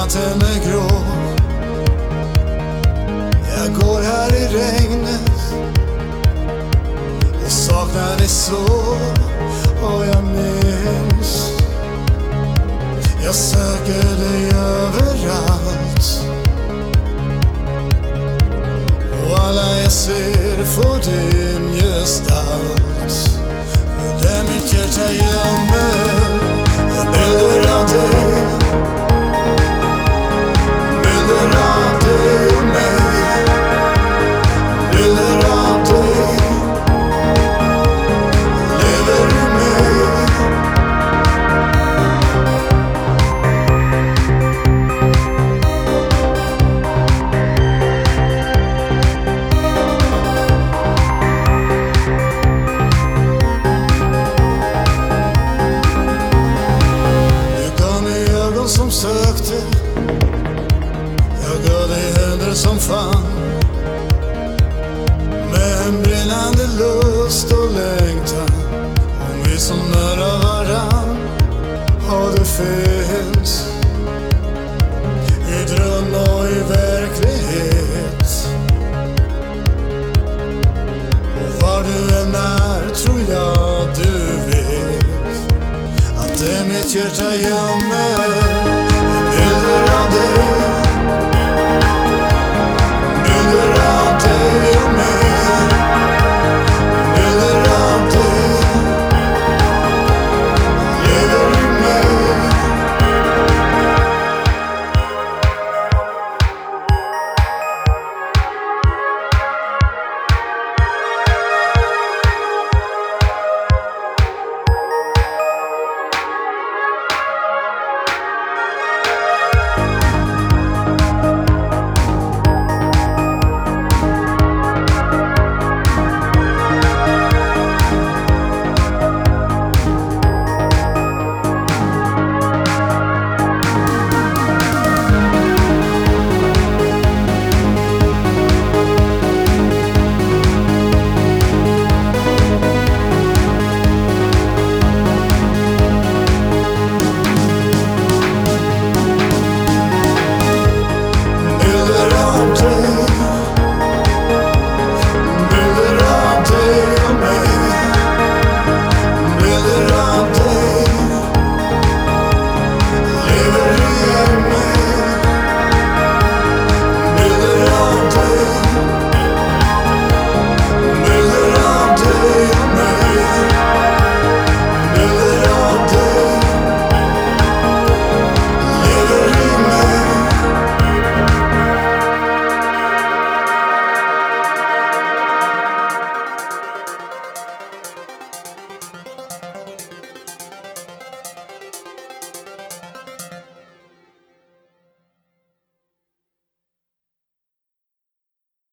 natten är grå. Jag går här i regnet och saknar dig så. Och jag minns, jag söker dig överallt. Och alla jag ser får din gestalt. För det mitt hjärta gömmer bilder av dig. Bilder av dig och mig. Bilder av dig lever i mig. Du gav mig ögon som sökte, jag gav dig händer som fann. Med en brinnande lust och längtan, om vi som nära varann. Och det finns i dröm och i verklighet. Och var du än är tror jag du vet att det mitt hjärta gömmer